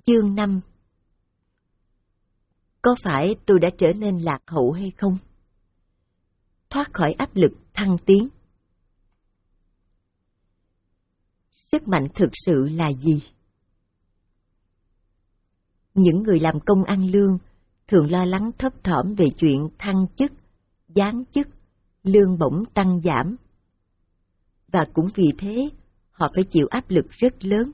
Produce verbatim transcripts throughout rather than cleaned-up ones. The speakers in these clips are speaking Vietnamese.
Chương năm. Có phải tôi đã trở nên lạc hậu hay không? Thoát khỏi áp lực thăng tiến. Sức mạnh thực sự là gì? Những người làm công ăn lương thường lo lắng thấp thỏm về chuyện thăng chức, giáng chức, lương bổng tăng giảm. Và cũng vì thế, họ phải chịu áp lực rất lớn.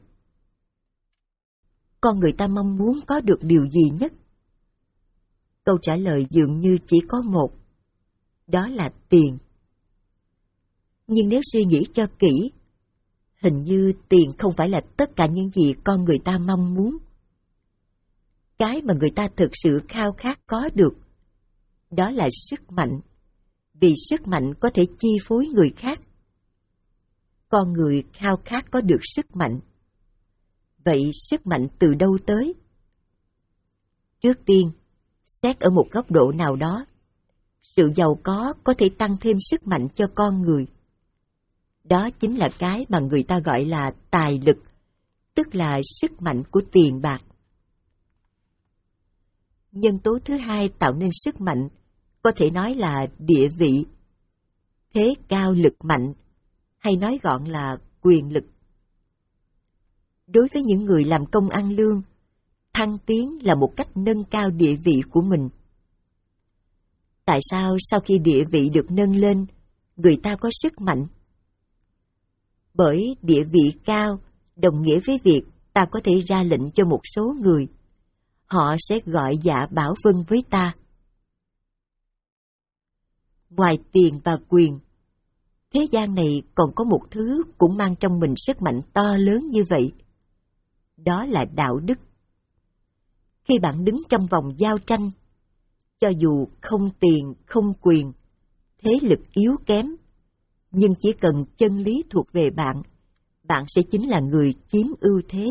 Con người ta mong muốn có được điều gì nhất? Câu trả lời dường như chỉ có một, đó là tiền. Nhưng nếu suy nghĩ cho kỹ, hình như tiền không phải là tất cả những gì con người ta mong muốn. Cái mà người ta thực sự khao khát có được, đó là sức mạnh, vì sức mạnh có thể chi phối người khác. Con người khao khát có được sức mạnh. Vậy sức mạnh từ đâu tới? Trước tiên, xét ở một góc độ nào đó, sự giàu có có thể tăng thêm sức mạnh cho con người. Đó chính là cái mà người ta gọi là tài lực, tức là sức mạnh của tiền bạc. Nhân tố thứ hai tạo nên sức mạnh, có thể nói là địa vị, thế cao lực mạnh, hay nói gọn là quyền lực. Đối với những người làm công ăn lương, thăng tiến là một cách nâng cao địa vị của mình. Tại sao sau khi địa vị được nâng lên, người ta có sức mạnh? Bởi địa vị cao đồng nghĩa với việc ta có thể ra lệnh cho một số người. Họ sẽ gọi dạ bảo vâng với ta. Ngoài tiền và quyền, thế gian này còn có một thứ cũng mang trong mình sức mạnh to lớn như vậy. Đó là đạo đức. Khi bạn đứng trong vòng giao tranh, cho dù không tiền, không quyền, thế lực yếu kém, nhưng chỉ cần chân lý thuộc về bạn, bạn sẽ chính là người chiếm ưu thế.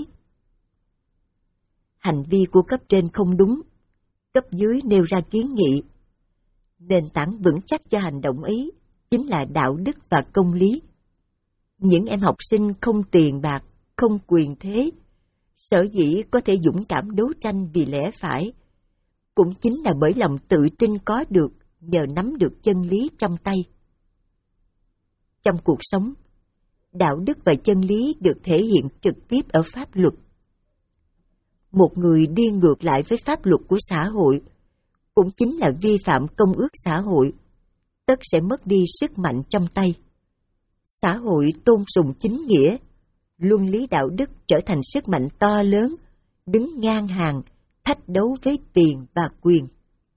Hành vi của cấp trên không đúng, cấp dưới nêu ra kiến nghị. Nền tảng vững chắc cho hành động ấy chính là đạo đức và công lý. Những em học sinh không tiền bạc, không quyền thế, sở dĩ có thể dũng cảm đấu tranh vì lẽ phải, cũng chính là bởi lòng tự tin có được nhờ nắm được chân lý trong tay. Trong cuộc sống, đạo đức và chân lý được thể hiện trực tiếp ở pháp luật. Một người đi ngược lại với pháp luật của xã hội, cũng chính là vi phạm công ước xã hội, tất sẽ mất đi sức mạnh trong tay. Xã hội tôn sùng chính nghĩa, luân lý đạo đức trở thành sức mạnh to lớn, đứng ngang hàng, thách đấu với tiền và quyền.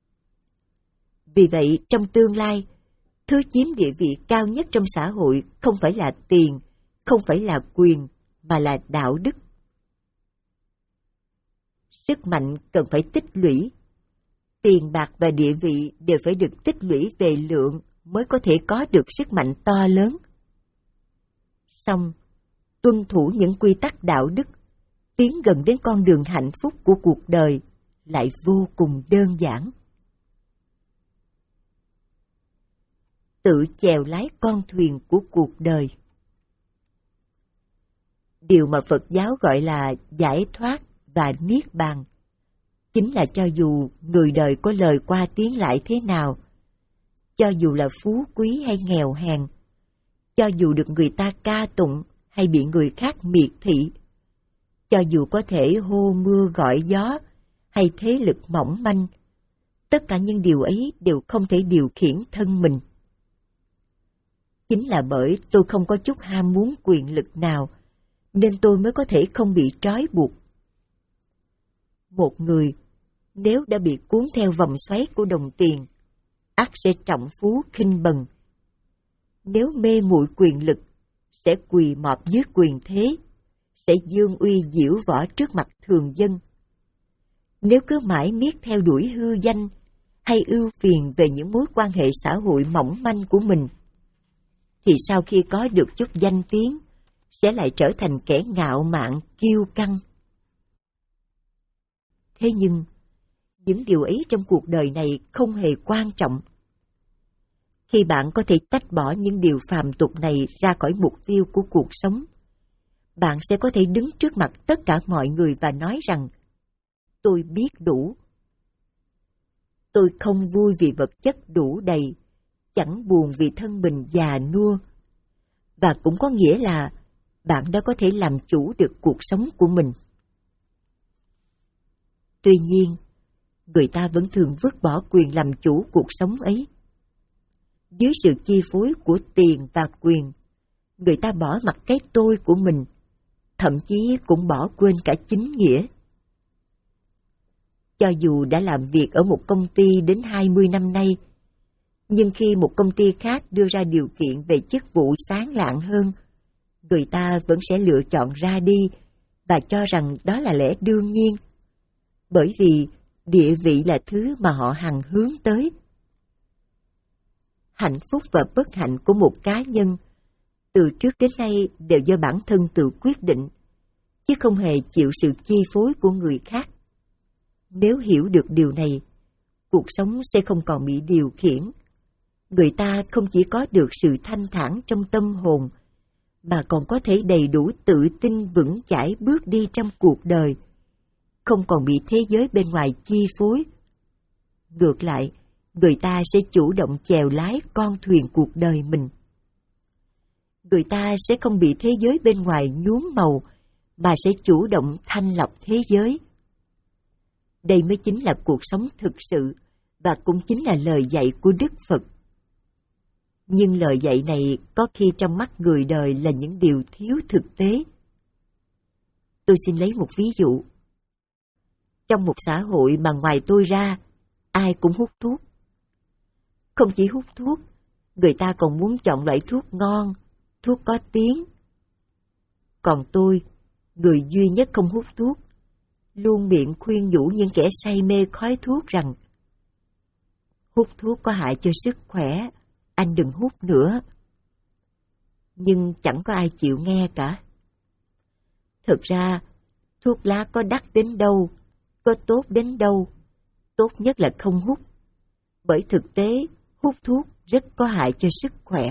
Vì vậy, trong tương lai, thứ chiếm địa vị cao nhất trong xã hội không phải là tiền, không phải là quyền, mà là đạo đức. Sức mạnh cần phải tích lũy. Tiền bạc và địa vị đều phải được tích lũy về lượng mới có thể có được sức mạnh to lớn. Song, tuân thủ những quy tắc đạo đức, tiến gần đến con đường hạnh phúc của cuộc đời lại vô cùng đơn giản. Tự chèo lái con thuyền của cuộc đời. Điều mà Phật giáo gọi là giải thoát và niết bàn chính là cho dù người đời có lời qua tiếng lại thế nào, cho dù là phú quý hay nghèo hèn, cho dù được người ta ca tụng hay bị người khác miệt thị, cho dù có thể hô mưa gọi gió hay thế lực mỏng manh, tất cả những điều ấy đều không thể điều khiển thân mình. Chính là bởi tôi không có chút ham muốn quyền lực nào, nên tôi mới có thể không bị trói buộc. Một người, nếu đã bị cuốn theo vòng xoáy của đồng tiền, ắt sẽ trọng phú khinh bần. Nếu mê muội quyền lực, sẽ quỳ mọp dưới quyền thế, sẽ dương uy diễu võ trước mặt thường dân. Nếu cứ mãi miết theo đuổi hư danh, hay ưu phiền về những mối quan hệ xã hội mỏng manh của mình, thì sau khi có được chút danh tiếng, sẽ lại trở thành kẻ ngạo mạn, kiêu căng. Thế nhưng, những điều ấy trong cuộc đời này không hề quan trọng. Khi bạn có thể tách bỏ những điều phàm tục này ra khỏi mục tiêu của cuộc sống, bạn sẽ có thể đứng trước mặt tất cả mọi người và nói rằng tôi biết đủ. Tôi không vui vì vật chất đủ đầy, chẳng buồn vì thân mình già nua. Và cũng có nghĩa là bạn đã có thể làm chủ được cuộc sống của mình. Tuy nhiên, người ta vẫn thường vứt bỏ quyền làm chủ cuộc sống ấy. Dưới sự chi phối của tiền và quyền, người ta bỏ mặc cái tôi của mình, thậm chí cũng bỏ quên cả chính nghĩa. Cho dù đã làm việc ở một công ty đến hai mươi năm nay, nhưng khi một công ty khác đưa ra điều kiện về chức vụ sáng lạng hơn, người ta vẫn sẽ lựa chọn ra đi và cho rằng đó là lẽ đương nhiên, bởi vì địa vị là thứ mà họ hằng hướng tới. Hạnh phúc và bất hạnh của một cá nhân từ trước đến nay đều do bản thân tự quyết định, chứ không hề chịu sự chi phối của người khác. Nếu hiểu được điều này, cuộc sống sẽ không còn bị điều khiển. Người ta không chỉ có được sự thanh thản trong tâm hồn, mà còn có thể đầy đủ tự tin vững chãi bước đi trong cuộc đời, không còn bị thế giới bên ngoài chi phối. Ngược lại, người ta sẽ chủ động chèo lái con thuyền cuộc đời mình. Người ta sẽ không bị thế giới bên ngoài nhuốm màu, mà sẽ chủ động thanh lọc thế giới. Đây mới chính là cuộc sống thực sự, và cũng chính là lời dạy của Đức Phật. Nhưng lời dạy này có khi trong mắt người đời là những điều thiếu thực tế. Tôi xin lấy một ví dụ. Trong một xã hội mà ngoài tôi ra, ai cũng hút thuốc. Không chỉ hút thuốc, người ta còn muốn chọn loại thuốc ngon, thuốc có tiếng. Còn tôi, người duy nhất không hút thuốc, luôn miệng khuyên nhủ những kẻ say mê khói thuốc rằng hút thuốc có hại cho sức khỏe, anh đừng hút nữa. Nhưng chẳng có ai chịu nghe cả. Thực ra, thuốc lá có đắt đến đâu, có tốt đến đâu, tốt nhất là không hút. Bởi thực tế, hút thuốc rất có hại cho sức khỏe.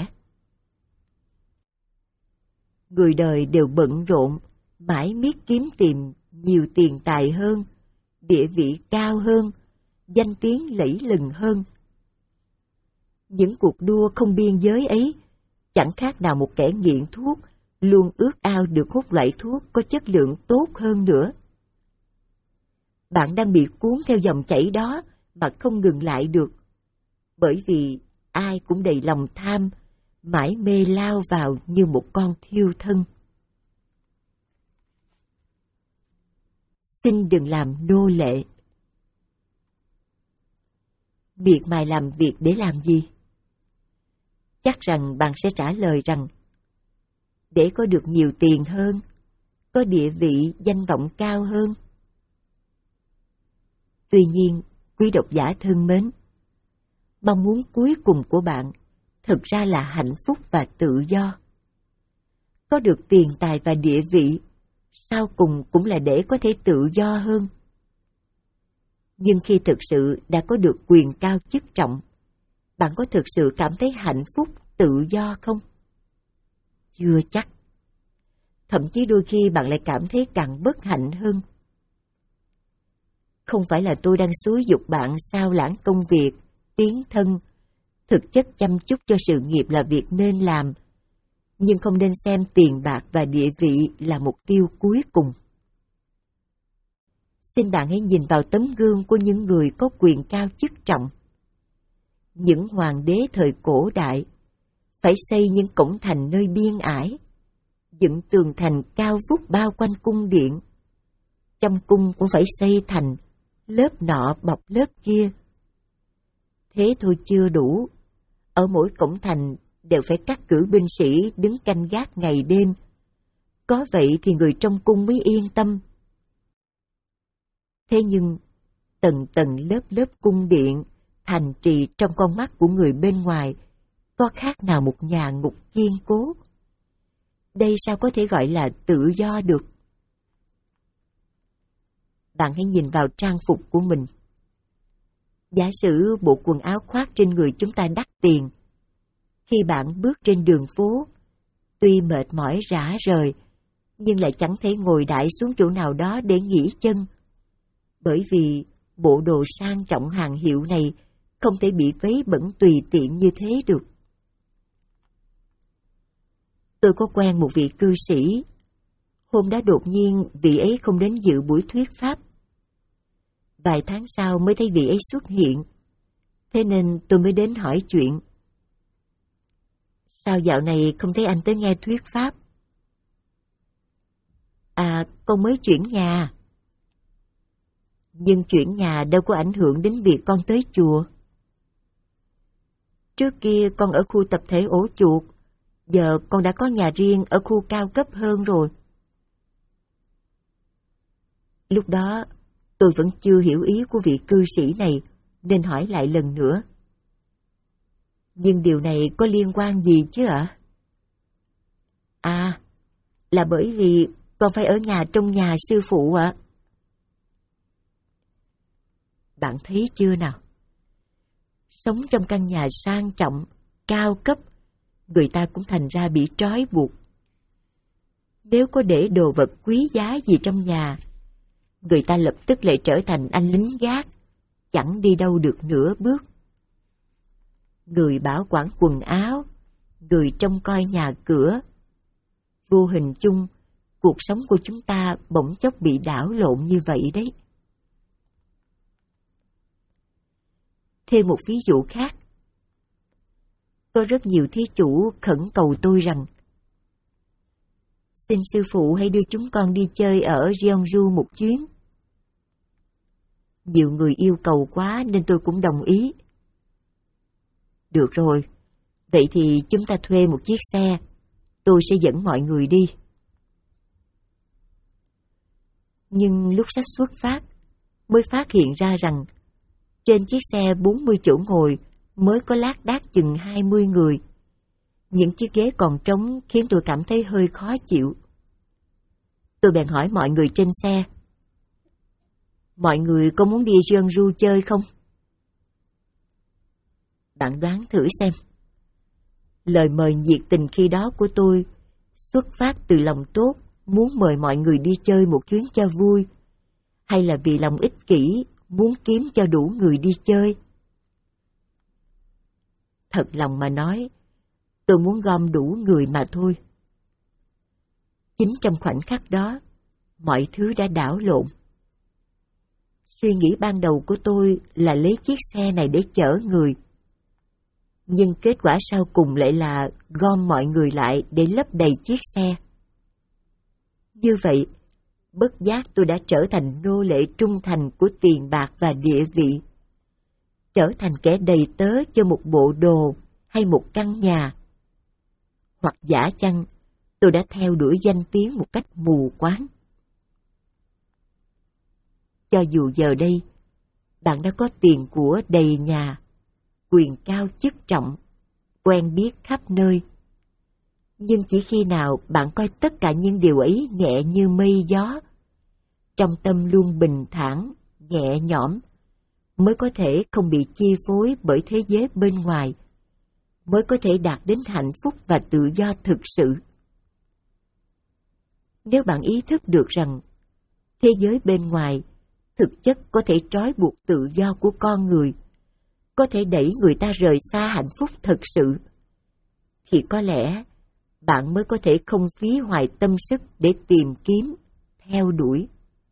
Người đời đều bận rộn, mãi miết kiếm tìm nhiều tiền tài hơn, địa vị cao hơn, danh tiếng lẫy lừng hơn. Những cuộc đua không biên giới ấy chẳng khác nào một kẻ nghiện thuốc luôn ước ao được hút loại thuốc có chất lượng tốt hơn nữa. Bạn đang bị cuốn theo dòng chảy đó mà không ngừng lại được, bởi vì ai cũng đầy lòng tham, mãi mê lao vào như một con thiêu thân. Xin đừng làm nô lệ. Miệt mài làm việc để làm gì? Chắc rằng bạn sẽ trả lời rằng để có được nhiều tiền hơn, có địa vị, danh vọng cao hơn. Tuy nhiên, quý độc giả thân mến, mong muốn cuối cùng của bạn thực ra là hạnh phúc và tự do. Có được tiền tài và địa vị, sau cùng cũng là để có thể tự do hơn. Nhưng khi thực sự đã có được quyền cao chức trọng, bạn có thực sự cảm thấy hạnh phúc, tự do không? Chưa chắc. Thậm chí đôi khi bạn lại cảm thấy càng bất hạnh hơn. Không phải là tôi đang xúi giục bạn sao lãng công việc, tiến thân, thực chất chăm chút cho sự nghiệp là việc nên làm, nhưng không nên xem tiền bạc và địa vị là mục tiêu cuối cùng. Xin bạn hãy nhìn vào tấm gương của những người có quyền cao chức trọng. Những hoàng đế thời cổ đại phải xây những cổng thành nơi biên ải, dựng tường thành cao vút bao quanh cung điện. Trong cung cũng phải xây thành, lớp nọ bọc lớp kia. Thế thôi chưa đủ, ở mỗi cổng thành đều phải cắt cử binh sĩ đứng canh gác ngày đêm. Có vậy thì người trong cung mới yên tâm. Thế nhưng, tầng tầng lớp lớp cung điện, thành trì trong con mắt của người bên ngoài, có khác nào một nhà ngục kiên cố? Đây sao có thể gọi là tự do được? Bạn hãy nhìn vào trang phục của mình. Giả sử bộ quần áo khoác trên người chúng ta đắt tiền. Khi bạn bước trên đường phố, tuy mệt mỏi rã rời, nhưng lại chẳng thể ngồi đãi xuống chỗ nào đó để nghỉ chân. Bởi vì bộ đồ sang trọng hàng hiệu này không thể bị vấy bẩn tùy tiện như thế được. Tôi có quen một vị cư sĩ. Hôm đó đột nhiên vị ấy không đến dự buổi thuyết pháp. Vài tháng sau mới thấy vị ấy xuất hiện. Thế nên tôi mới đến hỏi chuyện. Sao dạo này không thấy anh tới nghe thuyết pháp? À, con mới chuyển nhà. Nhưng chuyển nhà đâu có ảnh hưởng đến việc con tới chùa. Trước kia con ở khu tập thể ổ chuột, giờ con đã có nhà riêng ở khu cao cấp hơn rồi. Lúc đó, tôi vẫn chưa hiểu ý của vị cư sĩ này, nên hỏi lại lần nữa. Nhưng điều này có liên quan gì chứ ạ? À? à, là bởi vì con phải ở nhà trong nhà sư phụ ạ. À? Bạn thấy chưa nào? Sống trong căn nhà sang trọng, cao cấp, người ta cũng thành ra bị trói buộc. Nếu có để đồ vật quý giá gì trong nhà, người ta lập tức lại trở thành anh lính gác, chẳng đi đâu được nửa bước. Người bảo quản quần áo, người trông coi nhà cửa. Vô hình chung, cuộc sống của chúng ta bỗng chốc bị đảo lộn như vậy đấy. Thêm một ví dụ khác. Có rất nhiều thí chủ khẩn cầu tôi rằng xin sư phụ hãy đưa chúng con đi chơi ở Gyeongju một chuyến. Nhiều người yêu cầu quá nên tôi cũng đồng ý. Được rồi, vậy thì chúng ta thuê một chiếc xe, tôi sẽ dẫn mọi người đi. Nhưng lúc sắp xuất phát, mới phát hiện ra rằng trên chiếc xe bốn mươi chỗ ngồi mới có lác đác chừng hai mươi người. Những chiếc ghế còn trống khiến tôi cảm thấy hơi khó chịu. Tôi bèn hỏi mọi người trên xe. Mọi người có muốn đi Gyeongju chơi không? Bạn đoán thử xem. Lời mời nhiệt tình khi đó của tôi xuất phát từ lòng tốt, muốn mời mọi người đi chơi một chuyến cho vui, hay là vì lòng ích kỷ, muốn kiếm cho đủ người đi chơi? Thật lòng mà nói, tôi muốn gom đủ người mà thôi. Chính trong khoảnh khắc đó, mọi thứ đã đảo lộn. Suy nghĩ ban đầu của tôi là lấy chiếc xe này để chở người. Nhưng kết quả sau cùng lại là gom mọi người lại để lấp đầy chiếc xe. Như vậy, bất giác tôi đã trở thành nô lệ trung thành của tiền bạc và địa vị. Trở thành kẻ đầy tớ cho một bộ đồ hay một căn nhà. Hoặc giả chăng, tôi đã theo đuổi danh tiếng một cách mù quáng. Cho dù giờ đây, bạn đã có tiền của đầy nhà, quyền cao chức trọng, quen biết khắp nơi. Nhưng chỉ khi nào bạn coi tất cả những điều ấy nhẹ như mây gió, trong tâm luôn bình thản, nhẹ nhõm, mới có thể không bị chi phối bởi thế giới bên ngoài, mới có thể đạt đến hạnh phúc và tự do thực sự. Nếu bạn ý thức được rằng thế giới bên ngoài thực chất có thể trói buộc tự do của con người, có thể đẩy người ta rời xa hạnh phúc thực sự, thì có lẽ bạn mới có thể không phí hoài tâm sức để tìm kiếm, theo đuổi.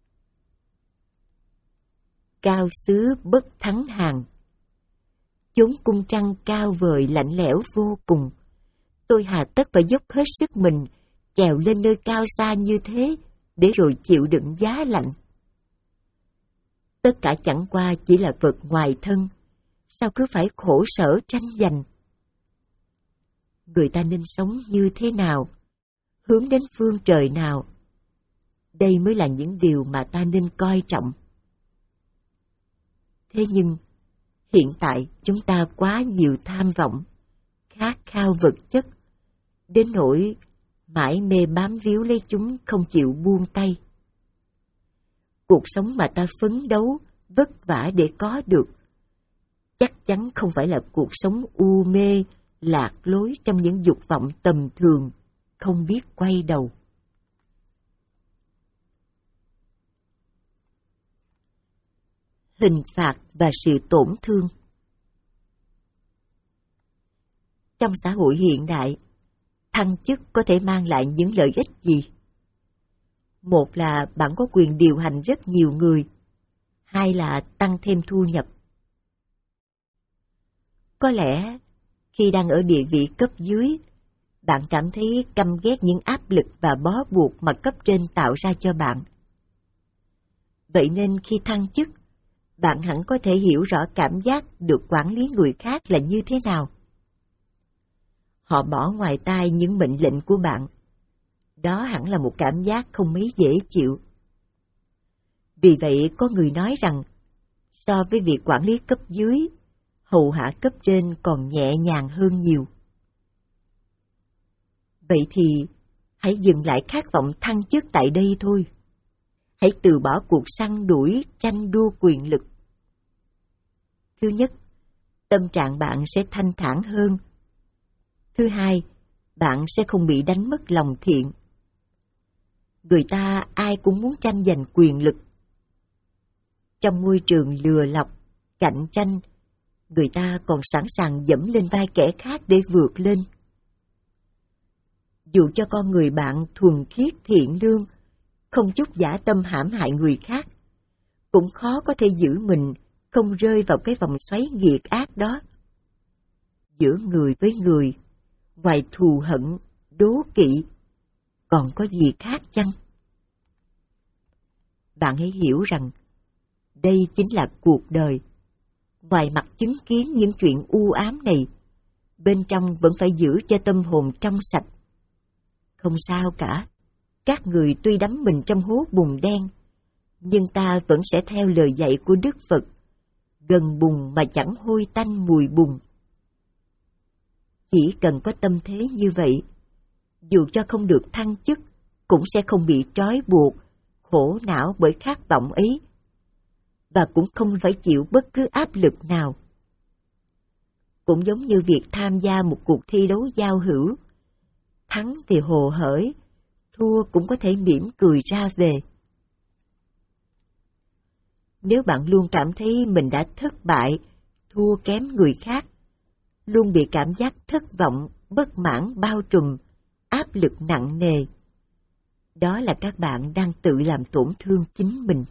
Cao xứ bất thắng hàng. Chốn cung trăng cao vời lạnh lẽo vô cùng. Tôi hà tất phải dốc hết sức mình trèo lên nơi cao xa như thế để rồi chịu đựng giá lạnh. Tất cả chẳng qua chỉ là vật ngoài thân, sao cứ phải khổ sở tranh giành? Người ta nên sống như thế nào, hướng đến phương trời nào? Đây mới là những điều mà ta nên coi trọng. Thế nhưng, hiện tại chúng ta quá nhiều tham vọng, khát khao vật chất, đến nỗi mãi mê bám víu lấy chúng không chịu buông tay. Cuộc sống mà ta phấn đấu, vất vả để có được, chắc chắn không phải là cuộc sống u mê, lạc lối trong những dục vọng tầm thường, không biết quay đầu. hình phạt và sự tổn thương. Trong xã hội hiện đại, thăng chức có thể mang lại những lợi ích gì? Một là bạn có quyền điều hành rất nhiều người, hai là tăng thêm thu nhập. Có lẽ khi đang ở địa vị cấp dưới, bạn cảm thấy căm ghét những áp lực và bó buộc mà cấp trên tạo ra cho bạn. Vậy nên khi thăng chức, bạn hẳn có thể hiểu rõ cảm giác được quản lý người khác là như thế nào. Họ bỏ ngoài tai những mệnh lệnh của bạn. Đó hẳn là một cảm giác không mấy dễ chịu. Vì vậy có người nói rằng, so với việc quản lý cấp dưới, hầu hạ cấp trên còn nhẹ nhàng hơn nhiều. Vậy thì, hãy dừng lại khát vọng thăng chức tại đây thôi. Hãy từ bỏ cuộc săn đuổi, tranh đua quyền lực. Thứ nhất, tâm trạng bạn sẽ thanh thản hơn. Thứ hai, bạn sẽ không bị đánh mất lòng thiện. Người ta ai cũng muốn tranh giành quyền lực. Trong môi trường lừa lọc, cạnh tranh, người ta còn sẵn sàng dẫm lên vai kẻ khác để vượt lên. Dù cho con người bạn thuần khiết thiện lương, không chút dã tâm hãm hại người khác, cũng khó có thể giữ mình không rơi vào cái vòng xoáy nghiệt ác đó. Giữa người với người, ngoài thù hận, đố kỵ, còn có gì khác chăng? Bạn hãy hiểu rằng, đây chính là cuộc đời. Ngoài mặt chứng kiến những chuyện u ám này, bên trong vẫn phải giữ cho tâm hồn trong sạch. Không sao cả, các người tuy đắm mình trong hố bùn đen, nhưng ta vẫn sẽ theo lời dạy của Đức Phật, gần bùn mà chẳng hôi tanh mùi bùn. Chỉ cần có tâm thế như vậy, dù cho không được thăng chức, cũng sẽ không bị trói buộc, khổ não bởi khát vọng ấy, và cũng không phải chịu bất cứ áp lực nào. Cũng giống như việc tham gia một cuộc thi đấu giao hữu, thắng thì hồ hởi, thua cũng có thể mỉm cười ra về. Nếu bạn luôn cảm thấy mình đã thất bại, thua kém người khác, luôn bị cảm giác thất vọng, bất mãn bao trùm, áp lực nặng nề, đó là các bạn đang tự làm tổn thương chính mình.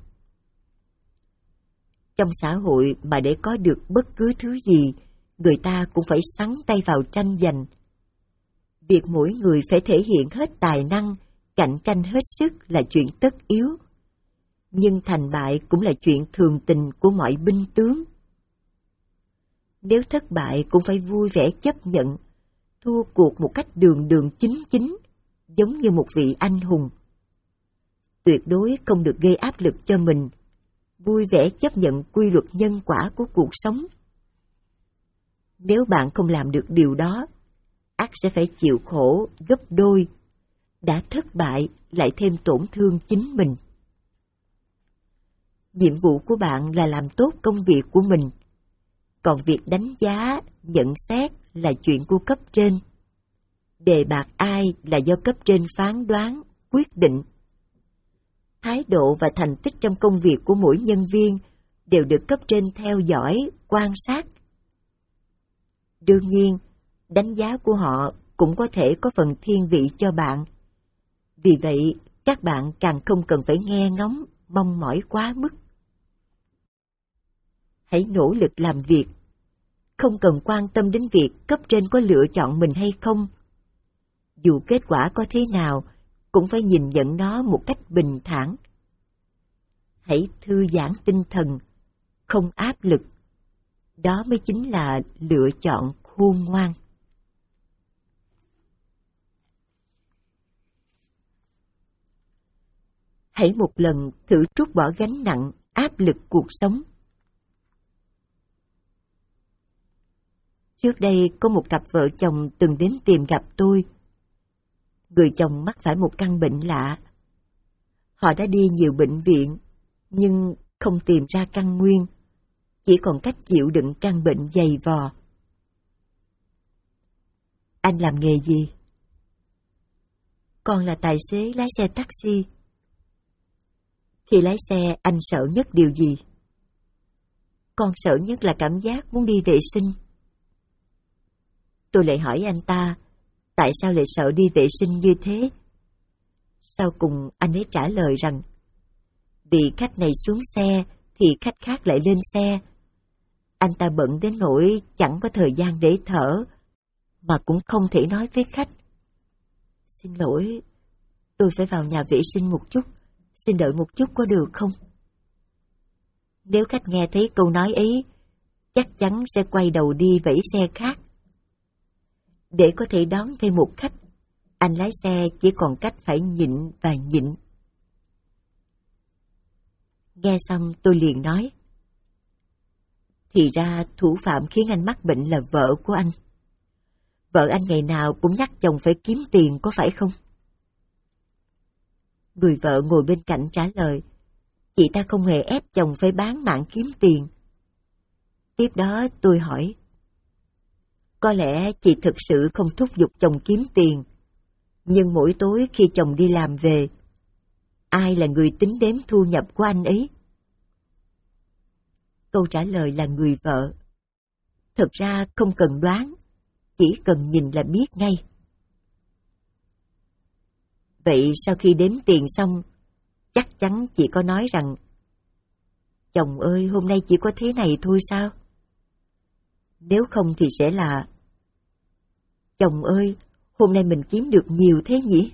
Trong xã hội mà để có được bất cứ thứ gì, người ta cũng phải xắn tay vào tranh giành. Việc mỗi người phải thể hiện hết tài năng, cạnh tranh hết sức là chuyện tất yếu. Nhưng thành bại cũng là chuyện thường tình của mọi binh tướng. Nếu thất bại cũng phải vui vẻ chấp nhận, thua cuộc một cách đường đường chính chính, giống như một vị anh hùng. Tuyệt đối không được gây áp lực cho mình, vui vẻ chấp nhận quy luật nhân quả của cuộc sống. Nếu bạn không làm được điều đó, ắt sẽ phải chịu khổ gấp đôi, đã thất bại lại thêm tổn thương chính mình. Nhiệm vụ của bạn là làm tốt công việc của mình, còn việc đánh giá, nhận xét là chuyện của cấp trên. Đề bạt ai là do cấp trên phán đoán, quyết định. Thái độ và thành tích trong công việc của mỗi nhân viên đều được cấp trên theo dõi, quan sát. Đương nhiên, đánh giá của họ cũng có thể có phần thiên vị cho bạn. Vì vậy, các bạn càng không cần phải nghe ngóng, mong mỏi quá mức. Hãy nỗ lực làm việc, không cần quan tâm đến việc cấp trên có lựa chọn mình hay không. Dù kết quả có thế nào, cũng phải nhìn nhận nó một cách bình thản. Hãy thư giãn tinh thần, không áp lực. Đó mới chính là lựa chọn khôn ngoan. Hãy một lần thử trút bỏ gánh nặng, áp lực cuộc sống. Trước đây có một cặp vợ chồng từng đến tìm gặp tôi. Người chồng mắc phải một căn bệnh lạ. Họ đã đi nhiều bệnh viện, nhưng không tìm ra căn nguyên, chỉ còn cách chịu đựng căn bệnh dày vò. Anh làm nghề gì? Con là tài xế lái xe taxi. Khi lái xe, anh sợ nhất điều gì? Con sợ nhất là cảm giác muốn đi vệ sinh. Tôi lại hỏi anh ta, tại sao lại sợ đi vệ sinh như thế? Sau cùng anh ấy trả lời rằng, vì khách này xuống xe thì khách khác lại lên xe. Anh ta bận đến nỗi chẳng có thời gian để thở, mà cũng không thể nói với khách. Xin lỗi, tôi phải vào nhà vệ sinh một chút, xin đợi một chút có được không? Nếu khách nghe thấy câu nói ấy, chắc chắn sẽ quay đầu đi vẫy xe khác. Để có thể đón thêm một khách, anh lái xe chỉ còn cách phải nhịn và nhịn. Nghe xong tôi liền nói, thì ra thủ phạm khiến anh mắc bệnh là vợ của anh. Vợ anh ngày nào cũng nhắc chồng phải kiếm tiền, có phải không? Người vợ ngồi bên cạnh trả lời, chị ta không hề ép chồng phải bán mạng kiếm tiền. Tiếp đó tôi hỏi, có lẽ chị thực sự không thúc giục chồng kiếm tiền, nhưng mỗi tối khi chồng đi làm về, ai là người tính đếm thu nhập của anh ấy? Câu trả lời là người vợ. Thật ra không cần đoán, chỉ cần nhìn là biết ngay. Vậy sau khi đếm tiền xong, chắc chắn chị có nói rằng, chồng ơi, hôm nay chỉ có thế này thôi sao? Nếu không thì sẽ là, chồng ơi, hôm nay mình kiếm được nhiều thế nhỉ?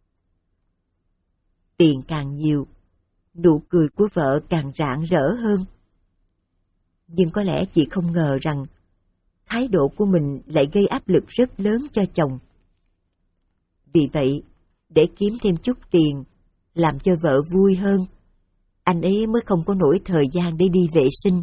Tiền càng nhiều, nụ cười của vợ càng rạng rỡ hơn. Nhưng có lẽ chị không ngờ rằng thái độ của mình lại gây áp lực rất lớn cho chồng. Vì vậy, để kiếm thêm chút tiền, làm cho vợ vui hơn, anh ấy mới không có nổi thời gian để đi vệ sinh.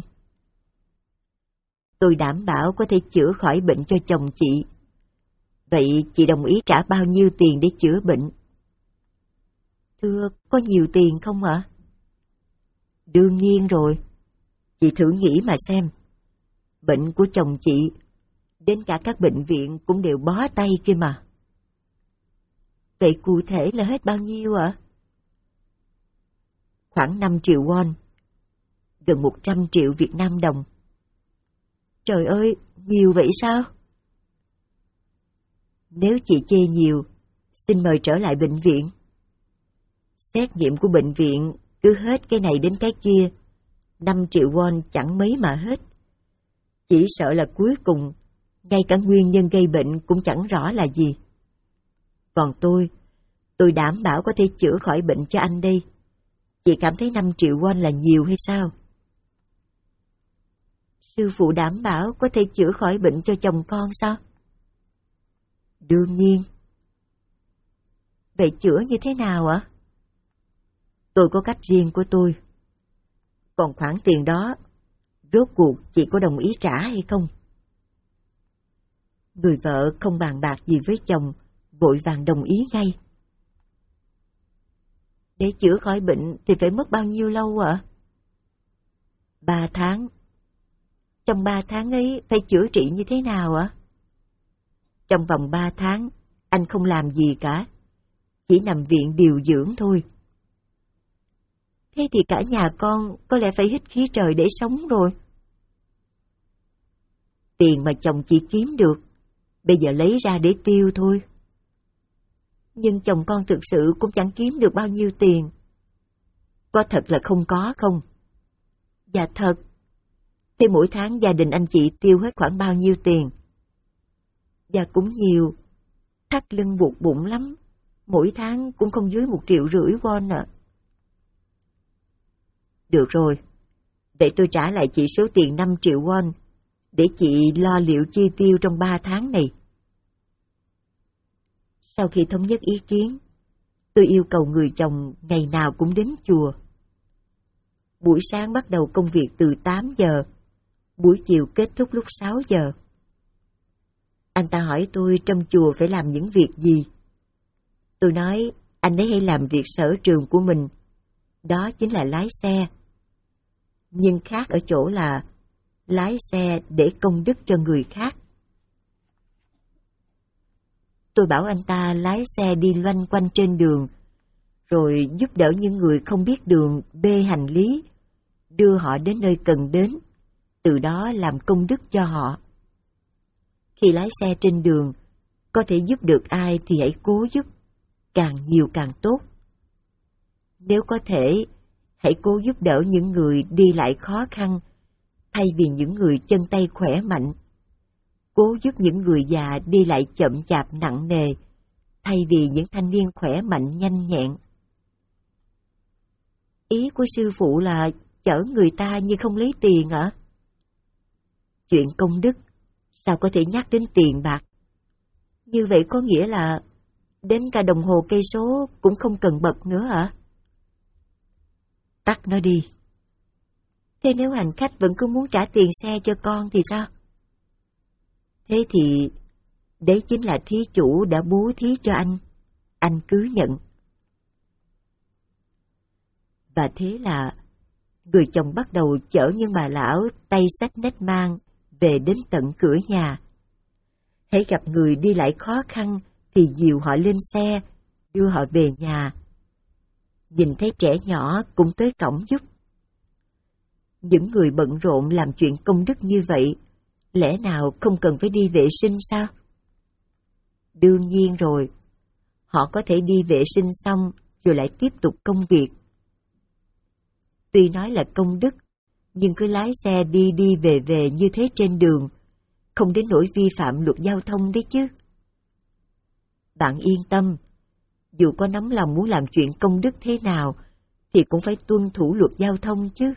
Tôi đảm bảo có thể chữa khỏi bệnh cho chồng chị. Vậy chị đồng ý trả bao nhiêu tiền để chữa bệnh? Thưa, có nhiều tiền không ạ? Đương nhiên rồi. Chị thử nghĩ mà xem. Bệnh của chồng chị, đến cả các bệnh viện cũng đều bó tay kia mà. Vậy cụ thể là hết bao nhiêu ạ? Khoảng năm triệu won, gần một trăm triệu Việt Nam đồng. Trời ơi, nhiều vậy sao? Nếu chị chê nhiều, xin mời trở lại bệnh viện. Xét nghiệm của bệnh viện cứ hết cái này đến cái kia, năm triệu won chẳng mấy mà hết. Chỉ sợ là cuối cùng, ngay cả nguyên nhân gây bệnh cũng chẳng rõ là gì. Còn tôi, tôi đảm bảo có thể chữa khỏi bệnh cho anh đây. Chị cảm thấy năm triệu won là nhiều hay sao? Sư phụ đảm bảo có thể chữa khỏi bệnh cho chồng con sao? Đương nhiên. Vậy chữa như thế nào ạ? Tôi có cách riêng của tôi. Còn khoản tiền đó, rốt cuộc chị có đồng ý trả hay không? Người vợ không bàn bạc gì với chồng, vội vàng đồng ý ngay. Để chữa khỏi bệnh thì phải mất bao nhiêu lâu ạ? Ba tháng. Trong ba tháng ấy phải chữa trị như thế nào ạ? Trong vòng ba tháng, anh không làm gì cả. Chỉ nằm viện điều dưỡng thôi. Thế thì cả nhà con có lẽ phải hít khí trời để sống rồi. Tiền mà chồng chị kiếm được, bây giờ lấy ra để tiêu thôi. Nhưng chồng con thực sự cũng chẳng kiếm được bao nhiêu tiền. Có thật là không có không? Dạ thật. Thế mỗi tháng gia đình anh chị tiêu hết khoảng bao nhiêu tiền? Dạ cũng nhiều. Thắt lưng buộc bụng lắm. Mỗi tháng cũng không dưới một triệu rưỡi won ạ. À. Được rồi. Vậy tôi trả lại chị số tiền năm triệu won để chị lo liệu chi tiêu trong ba tháng này. Sau khi thống nhất ý kiến, tôi yêu cầu người chồng ngày nào cũng đến chùa. Buổi sáng bắt đầu công việc từ tám giờ, buổi chiều kết thúc lúc sáu giờ. Anh ta hỏi tôi trong chùa phải làm những việc gì. Tôi nói anh ấy hãy làm việc sở trường của mình, đó chính là lái xe. Nhưng khác ở chỗ là lái xe để công đức cho người khác. Tôi bảo anh ta lái xe đi loanh quanh trên đường, rồi giúp đỡ những người không biết đường bê hành lý, đưa họ đến nơi cần đến, từ đó làm công đức cho họ. Khi lái xe trên đường, có thể giúp được ai thì hãy cố giúp, càng nhiều càng tốt. Nếu có thể, hãy cố giúp đỡ những người đi lại khó khăn, thay vì những người chân tay khỏe mạnh. Cố giúp những người già đi lại chậm chạp nặng nề, thay vì những thanh niên khỏe mạnh nhanh nhẹn. Ý của sư phụ là chở người ta như không lấy tiền hả? Chuyện công đức, sao có thể nhắc đến tiền bạc? Như vậy có nghĩa là đến cả đồng hồ cây số cũng không cần bật nữa hả? Tắt nó đi. Thế nếu hành khách vẫn cứ muốn trả tiền xe cho con thì sao? Thế thì đấy chính là thí chủ đã bố thí cho anh, anh cứ nhận. Và thế là người chồng bắt đầu chở những bà lão tay xách nách mang về đến tận cửa nhà. Hãy gặp người đi lại khó khăn thì dìu họ lên xe, đưa họ về nhà. Nhìn thấy trẻ nhỏ cũng tới cổng giúp. Những người bận rộn làm chuyện công đức như vậy, lẽ nào không cần phải đi vệ sinh sao? Đương nhiên rồi, họ có thể đi vệ sinh xong rồi lại tiếp tục công việc. Tuy nói là công đức, nhưng cứ lái xe đi đi về về như thế trên đường, không đến nỗi vi phạm luật giao thông đấy chứ. Bạn yên tâm, dù có nóng lòng muốn làm chuyện công đức thế nào, thì cũng phải tuân thủ luật giao thông chứ.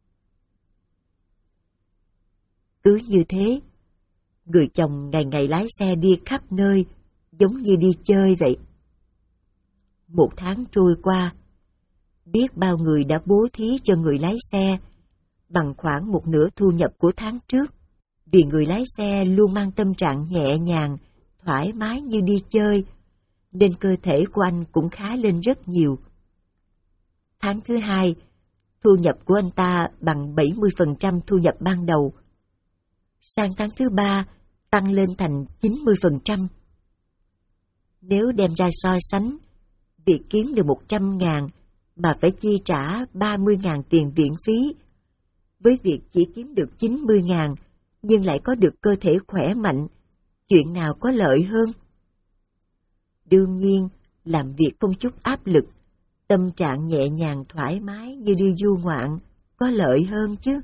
Cứ như thế, người chồng ngày ngày lái xe đi khắp nơi, giống như đi chơi vậy. Một tháng trôi qua, biết bao người đã bố thí cho người lái xe, bằng khoảng một nửa thu nhập của tháng trước, vì người lái xe luôn mang tâm trạng nhẹ nhàng, thoải mái như đi chơi, nên cơ thể của anh cũng khá lên rất nhiều. Tháng thứ hai, thu nhập của anh ta bằng bảy mươi phần trăm thu nhập ban đầu. Sang tháng thứ ba, tăng lên thành chín mươi phần trăm. Nếu đem ra so sánh, việc kiếm được một trăm ngàn mà phải chi trả ba mươi ngàn tiền viện phí, với việc chỉ kiếm được chín mươi ngàn nhưng lại có được cơ thể khỏe mạnh, chuyện nào có lợi hơn? Đương nhiên, làm việc không chút áp lực, tâm trạng nhẹ nhàng thoải mái như đi du ngoạn, có lợi hơn chứ.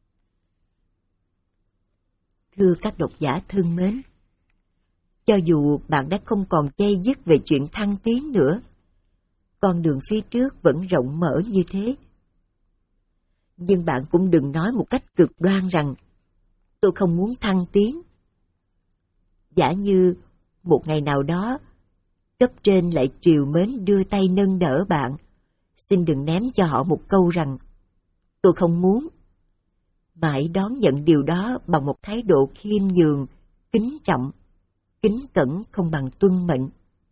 Thưa các độc giả thân mến, cho dù bạn đã không còn dây dứt về chuyện thăng tiến nữa, con đường phía trước vẫn rộng mở như thế. Nhưng bạn cũng đừng nói một cách cực đoan rằng tôi không muốn thăng tiến. Giả như một ngày nào đó, cấp trên lại trìu mến đưa tay nâng đỡ bạn, xin đừng ném cho họ một câu rằng tôi không muốn. Mà hãy đón nhận điều đó bằng một thái độ khiêm nhường, kính trọng, kính cẩn không bằng tuân mệnh.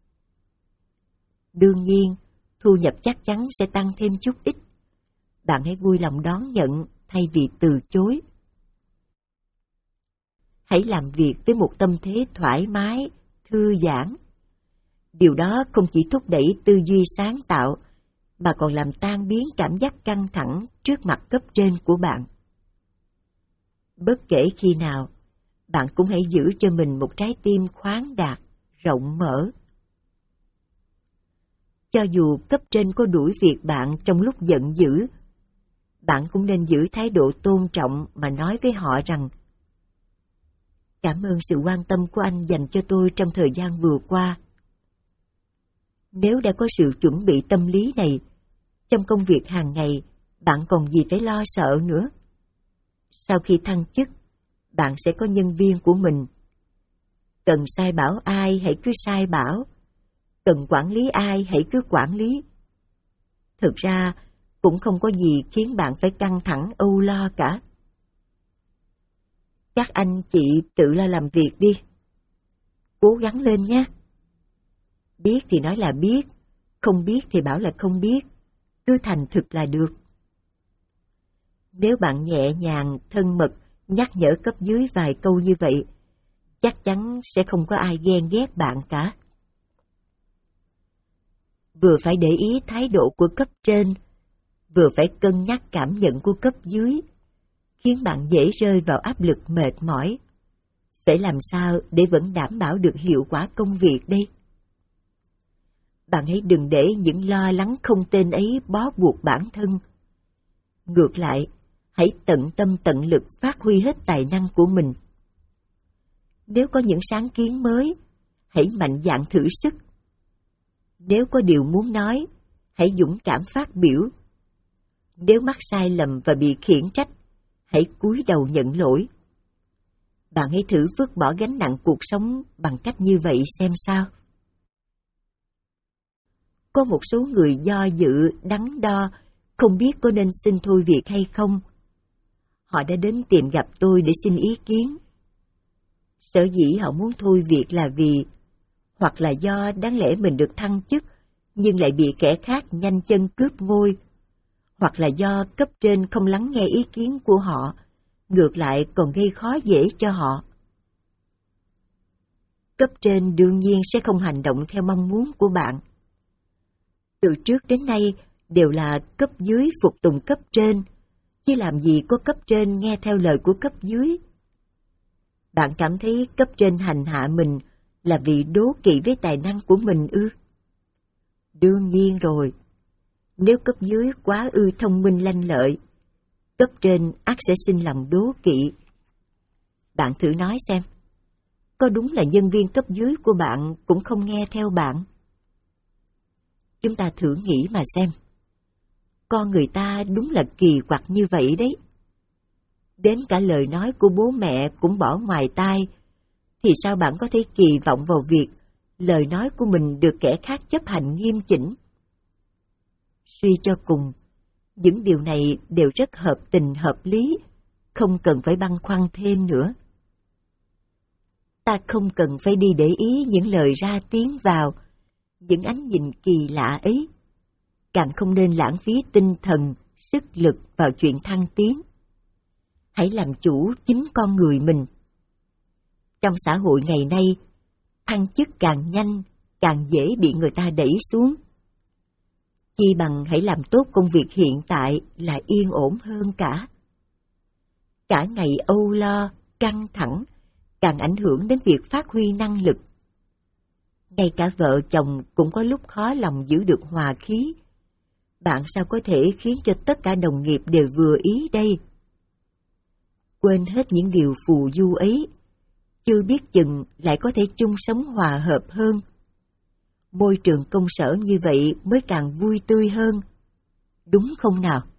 Đương nhiên, thu nhập chắc chắn sẽ tăng thêm chút ít. Bạn hãy vui lòng đón nhận thay vì từ chối. Hãy làm việc với một tâm thế thoải mái, thư giãn. Điều đó không chỉ thúc đẩy tư duy sáng tạo, mà còn làm tan biến cảm giác căng thẳng trước mặt cấp trên của bạn. Bất kể khi nào, bạn cũng hãy giữ cho mình một trái tim khoáng đạt, rộng mở. Cho dù cấp trên có đuổi việc bạn trong lúc giận dữ, bạn cũng nên giữ thái độ tôn trọng mà nói với họ rằng: cảm ơn sự quan tâm của anh dành cho tôi trong thời gian vừa qua. Nếu đã có sự chuẩn bị tâm lý này, trong công việc hàng ngày, bạn còn gì phải lo sợ nữa. Sau khi thăng chức, bạn sẽ có nhân viên của mình. Cần sai bảo ai hãy cứ sai bảo, cần quản lý ai hãy cứ quản lý. Thực ra, cũng không có gì khiến bạn phải căng thẳng âu lo cả. Các anh chị tự lo làm việc đi. Cố gắng lên nhé. Biết thì nói là biết, không biết thì bảo là không biết, cứ thành thực là được. Nếu bạn nhẹ nhàng, thân mật, nhắc nhở cấp dưới vài câu như vậy, chắc chắn sẽ không có ai ghen ghét bạn cả. Vừa phải để ý thái độ của cấp trên, vừa phải cân nhắc cảm nhận của cấp dưới. khiến bạn dễ rơi vào áp lực mệt mỏi. Phải làm sao để vẫn đảm bảo được hiệu quả công việc đây? Bạn hãy đừng để những lo lắng không tên ấy bó buộc bản thân. Ngược lại, hãy tận tâm tận lực phát huy hết tài năng của mình. Nếu có những sáng kiến mới, hãy mạnh dạn thử sức. Nếu có điều muốn nói, hãy dũng cảm phát biểu. Nếu mắc sai lầm và bị khiển trách, hãy cúi đầu nhận lỗi. Bạn hãy thử vứt bỏ gánh nặng cuộc sống bằng cách như vậy xem sao. Có một số người do dự, đắn đo, không biết có nên xin thôi việc hay không. Họ đã đến tìm gặp tôi để xin ý kiến. Sở dĩ họ muốn thôi việc là vì hoặc là do đáng lẽ mình được thăng chức nhưng lại bị kẻ khác nhanh chân cướp ngôi, hoặc là do cấp trên không lắng nghe ý kiến của họ, ngược lại còn gây khó dễ cho họ. Cấp trên đương nhiên sẽ không hành động theo mong muốn của bạn. Từ trước đến nay đều là cấp dưới phục tùng cấp trên, chứ làm gì có cấp trên nghe theo lời của cấp dưới. Bạn cảm thấy cấp trên hành hạ mình là vì đố kỵ với tài năng của mình ư? Đương nhiên rồi. Nếu cấp dưới quá ư thông minh lanh lợi, cấp trên ắt sẽ sinh lòng đố kỵ. Bạn thử nói xem, có đúng là nhân viên cấp dưới của bạn cũng không nghe theo bạn? Chúng ta thử nghĩ mà xem. Con người ta đúng là kỳ quặc như vậy đấy. Đến cả lời nói của bố mẹ cũng bỏ ngoài tai, thì sao bạn có thể kỳ vọng vào việc lời nói của mình được kẻ khác chấp hành nghiêm chỉnh? Suy cho cùng, những điều này đều rất hợp tình hợp lý, không cần phải băn khoăn thêm nữa. Ta không cần phải đi để ý những lời ra tiếng vào, những ánh nhìn kỳ lạ ấy. Càng không nên lãng phí tinh thần, sức lực vào chuyện thăng tiến. Hãy làm chủ chính con người mình. Trong xã hội ngày nay, thăng chức càng nhanh, càng dễ bị người ta đẩy xuống. Chi bằng hãy làm tốt công việc hiện tại là yên ổn hơn cả. Cả ngày âu lo, căng thẳng, càng ảnh hưởng đến việc phát huy năng lực. Ngay cả vợ chồng cũng có lúc khó lòng giữ được hòa khí. Bạn sao có thể khiến cho tất cả đồng nghiệp đều vừa ý đây? Quên hết những điều phù du ấy, chưa biết chừng lại có thể chung sống hòa hợp hơn. Môi trường công sở như vậy mới càng vui tươi hơn. Đúng không nào?